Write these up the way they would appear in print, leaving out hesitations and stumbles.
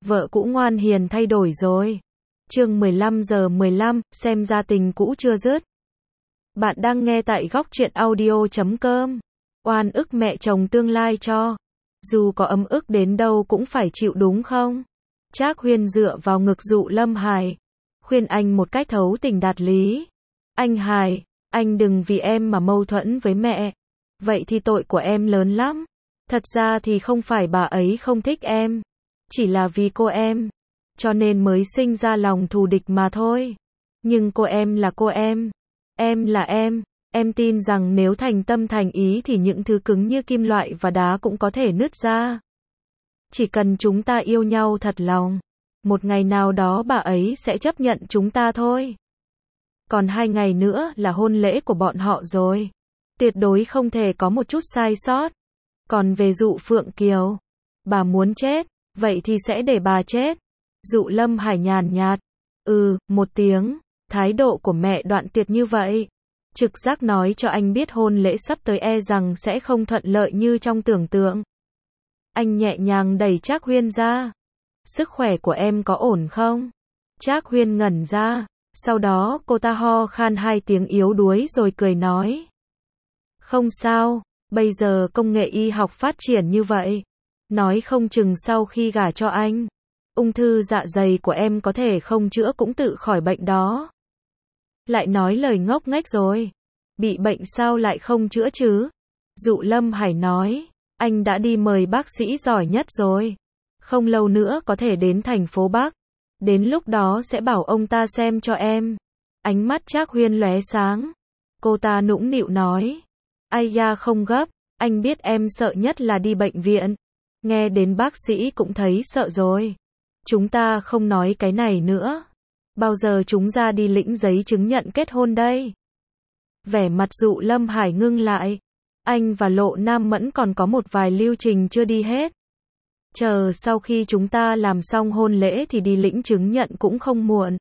Vợ cũ ngoan hiền thay đổi rồi. Chương 15:15, xem ra tình cũ chưa dứt. Bạn đang nghe tại góc truyện audio.com. Oan ức mẹ chồng tương lai cho. Dù có ấm ức đến đâu cũng phải chịu đúng không? Trác Huyên dựa vào ngực Dụ Lâm Hải, khuyên anh một cách thấu tình đạt lý. Anh Hải, anh đừng vì em mà mâu thuẫn với mẹ. Vậy thì tội của em lớn lắm. Thật ra thì không phải bà ấy không thích em. Chỉ là vì cô em. Cho nên mới sinh ra lòng thù địch mà thôi. Nhưng cô em là cô em. Em là em. Em tin rằng nếu thành tâm thành ý thì những thứ cứng như kim loại và đá cũng có thể nứt ra. Chỉ cần chúng ta yêu nhau thật lòng. Một ngày nào đó bà ấy sẽ chấp nhận chúng ta thôi. Còn 2 ngày nữa là hôn lễ của bọn họ rồi. Tuyệt đối không thể có một chút sai sót. Còn về Dụ Phượng Kiều, bà muốn chết, vậy thì sẽ để bà chết. Dụ Lâm Hải nhàn nhạt. Một tiếng. Thái độ của mẹ đoạn tuyệt như vậy. Trực giác nói cho anh biết hôn lễ sắp tới e rằng sẽ không thuận lợi như trong tưởng tượng. Anh nhẹ nhàng đẩy Trác Huyên ra. Sức khỏe của em có ổn không? Trác Huyên ngẩn ra. Sau đó cô ta ho khan 2 tiếng yếu đuối rồi cười nói. Không sao, bây giờ công nghệ y học phát triển như vậy. Nói không chừng sau khi gả cho anh, ung thư dạ dày của em có thể không chữa cũng tự khỏi bệnh đó. Lại nói lời ngốc nghếch rồi. Bị bệnh sao lại không chữa chứ? Dụ Lâm Hải nói. Anh đã đi mời bác sĩ giỏi nhất rồi. Không lâu nữa có thể đến thành phố Bắc. Đến lúc đó sẽ bảo ông ta xem cho em. Ánh mắt Trác Huyên lóe sáng. Cô ta nũng nịu nói. Ai da không gấp. Anh biết em sợ nhất là đi bệnh viện. Nghe đến bác sĩ cũng thấy sợ rồi. Chúng ta không nói cái này nữa. Bao giờ chúng ra đi lĩnh giấy chứng nhận kết hôn đây? Vẻ mặt Dụ Lâm Hải ngưng lại. Anh và Lộ Nam Mẫn còn có một vài lưu trình chưa đi hết. Chờ sau khi chúng ta làm xong hôn lễ thì đi lĩnh chứng nhận cũng không muộn.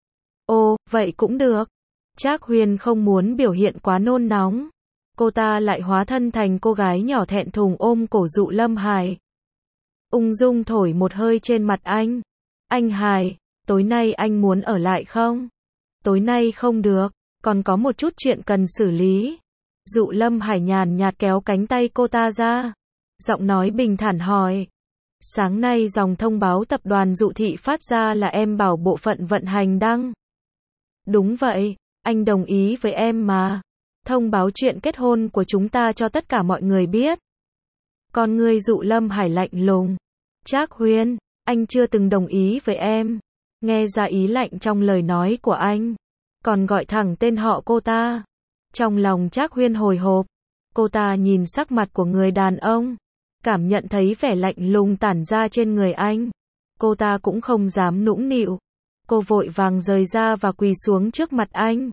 Ồ, vậy cũng được. Trác Huyên không muốn biểu hiện quá nôn nóng. Cô ta lại hóa thân thành cô gái nhỏ thẹn thùng ôm cổ Dụ Lâm Hải. Ung dung thổi một hơi trên mặt anh. Anh Hải, tối nay anh muốn ở lại không? Tối nay không được, còn có một chút chuyện cần xử lý. Dụ Lâm Hải nhàn nhạt kéo cánh tay cô ta ra. Giọng nói bình thản hỏi. Sáng nay dòng thông báo tập đoàn Dụ Thị phát ra là em bảo bộ phận vận hành đăng. Đúng vậy, anh đồng ý với em mà. Thông báo chuyện kết hôn của chúng ta cho tất cả mọi người biết. Con người Dụ Lâm Hải lạnh lùng. Trác Huyên, anh chưa từng đồng ý với em. Nghe ra ý lạnh trong lời nói của anh. Còn gọi thẳng tên họ cô ta. Trong lòng Trác Huyên hồi hộp. Cô ta nhìn sắc mặt của người đàn ông. Cảm nhận thấy vẻ lạnh lùng tản ra trên người anh. Cô ta cũng không dám nũng nịu. Cô vội vàng rời ra và quỳ xuống trước mặt anh.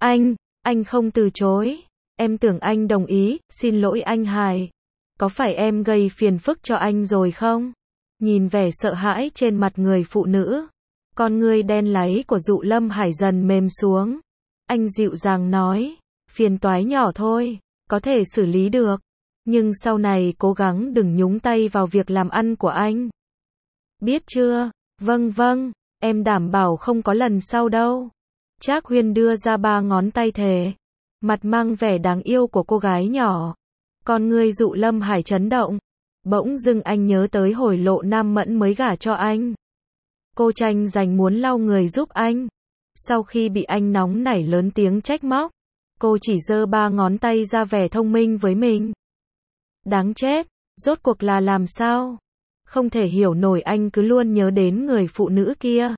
Anh không từ chối. Em tưởng anh đồng ý, xin lỗi anh Hải. Có phải em gây phiền phức cho anh rồi không? Nhìn vẻ sợ hãi trên mặt người phụ nữ. Con ngươi đen láy của Dụ Lâm Hải dần mềm xuống. Anh dịu dàng nói. Phiền toái nhỏ thôi, có thể xử lý được. Nhưng sau này cố gắng đừng nhúng tay vào việc làm ăn của anh. Biết chưa? Vâng, em đảm bảo không có lần sau đâu. Trác Huyên đưa ra 3 ngón tay thề. Mặt mang vẻ đáng yêu của cô gái nhỏ. Con ngươi Dụ Lâm Hải chấn động. Bỗng dưng anh nhớ tới hồi Lộ Nam Mẫn mới gả cho anh. Cô tranh giành muốn lau người giúp anh. Sau khi bị anh nóng nảy lớn tiếng trách móc, cô chỉ giơ 3 ngón tay ra vẻ thông minh với mình. Đáng chết, rốt cuộc là làm sao? Không thể hiểu nổi anh cứ luôn nhớ đến người phụ nữ kia.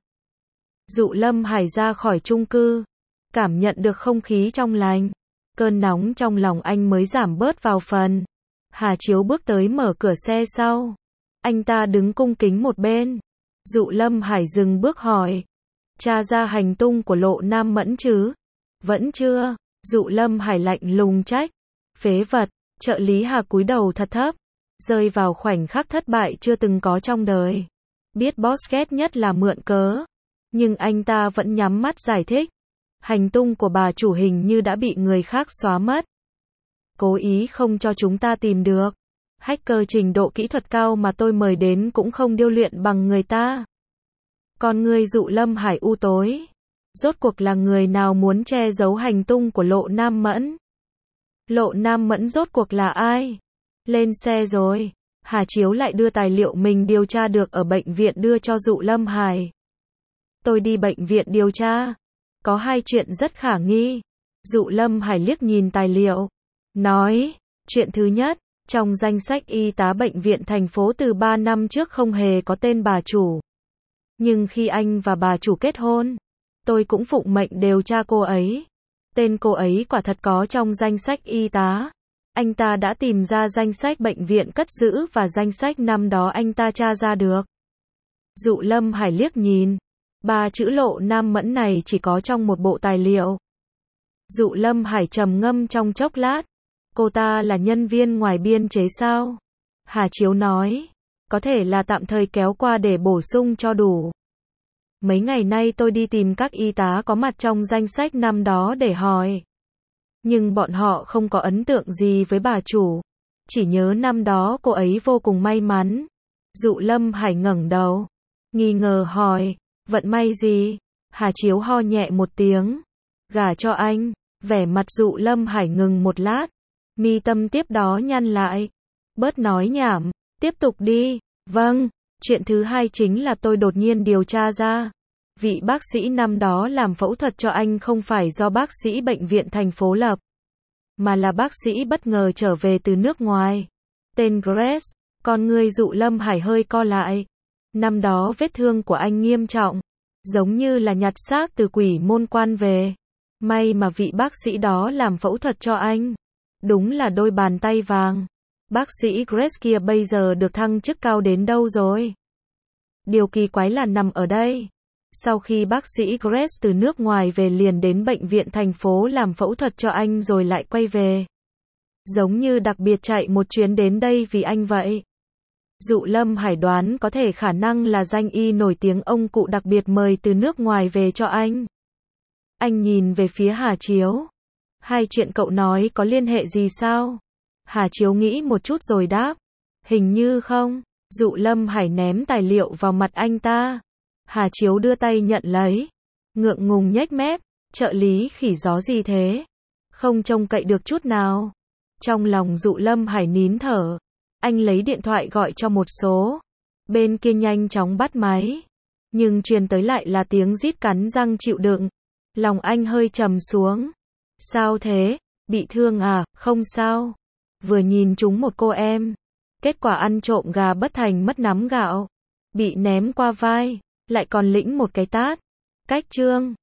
Dụ Lâm Hải ra khỏi chung cư, cảm nhận được không khí trong lành. Cơn nóng trong lòng anh mới giảm bớt vào phần. Hà Chiếu bước tới mở cửa xe sau. Anh ta đứng cung kính một bên. Dụ Lâm Hải dừng bước hỏi. Tra ra hành tung của Lộ Nam Mẫn chứ? Vẫn chưa. Dụ Lâm Hải lạnh lùng trách. Phế vật. Trợ lý Hà cúi đầu thật thấp. Rơi vào khoảnh khắc thất bại chưa từng có trong đời. Biết boss ghét nhất là mượn cớ. Nhưng anh ta vẫn nhắm mắt giải thích. Hành tung của bà chủ hình như đã bị người khác xóa mất. Cố ý không cho chúng ta tìm được. Hacker trình độ kỹ thuật cao mà tôi mời đến cũng không điêu luyện bằng người ta. Con người Dụ Lâm Hải u tối. Rốt cuộc là người nào muốn che giấu hành tung của Lộ Nam Mẫn? Lộ Nam Mẫn rốt cuộc là ai? Lên xe rồi. Hà Chiếu lại đưa tài liệu mình điều tra được ở bệnh viện đưa cho Dụ Lâm Hải. Tôi đi bệnh viện điều tra. Có hai chuyện rất khả nghi. Dụ Lâm Hải liếc nhìn tài liệu. Nói, chuyện thứ nhất, trong danh sách y tá bệnh viện thành phố từ 3 năm trước không hề có tên bà chủ. Nhưng khi anh và bà chủ kết hôn, tôi cũng phụng mệnh điều tra cô ấy. Tên cô ấy quả thật có trong danh sách y tá. Anh ta đã tìm ra danh sách bệnh viện cất giữ và danh sách năm đó anh ta tra ra được. Dụ Lâm Hải liếc nhìn. 3 chữ Lộ Nam Mẫn này chỉ có trong một bộ tài liệu. Dụ Lâm Hải trầm ngâm trong chốc lát. Cô ta là nhân viên ngoài biên chế sao? Hà Chiếu nói. Có thể là tạm thời kéo qua để bổ sung cho đủ. Mấy ngày nay tôi đi tìm các y tá có mặt trong danh sách năm đó để hỏi. Nhưng bọn họ không có ấn tượng gì với bà chủ. Chỉ nhớ năm đó cô ấy vô cùng may mắn. Dụ Lâm Hải ngẩng đầu. Nghi ngờ hỏi. Vận may gì? Hà Chiếu ho nhẹ một tiếng. Gả cho anh. Vẻ mặt Dụ Lâm Hải ngừng một lát. Mi tâm tiếp đó nhăn lại. Bớt nói nhảm. Tiếp tục đi. Vâng. Chuyện thứ hai chính là tôi đột nhiên điều tra ra. Vị bác sĩ năm đó làm phẫu thuật cho anh không phải do bác sĩ bệnh viện thành phố lập. Mà là bác sĩ bất ngờ trở về từ nước ngoài. Tên Grace. Con người Dụ Lâm Hải hơi co lại. Năm đó vết thương của anh nghiêm trọng. Giống như là nhặt xác từ quỷ môn quan về. May mà vị bác sĩ đó làm phẫu thuật cho anh. Đúng là đôi bàn tay vàng. Bác sĩ Grace kia bây giờ được thăng chức cao đến đâu rồi? Điều kỳ quái là nằm ở đây. Sau khi bác sĩ Grace từ nước ngoài về liền đến bệnh viện thành phố làm phẫu thuật cho anh rồi lại quay về. Giống như đặc biệt chạy một chuyến đến đây vì anh vậy. Dụ Lâm Hải đoán có thể khả năng là danh y nổi tiếng ông cụ đặc biệt mời từ nước ngoài về cho anh. Anh nhìn về phía Hà Chiếu. Hai chuyện cậu nói có liên hệ gì sao? Hà Chiếu nghĩ một chút rồi đáp. Hình như không. Dụ Lâm Hải ném tài liệu vào mặt anh ta. Hà Chiếu đưa tay nhận lấy. Ngượng ngùng nhếch mép. Trợ lý khỉ gió gì thế? Không trông cậy được chút nào. Trong lòng Dụ Lâm Hải nín thở. Anh lấy điện thoại gọi cho một số. Bên kia nhanh chóng bắt máy. Nhưng truyền tới lại là tiếng rít cắn răng chịu đựng. Lòng anh hơi trầm xuống. Sao thế? Bị thương à? Không sao. Vừa nhìn trúng một cô em. Kết quả ăn trộm gà bất thành mất nắm gạo. Bị ném qua vai. Lại còn lĩnh một cái tát. Cách chương.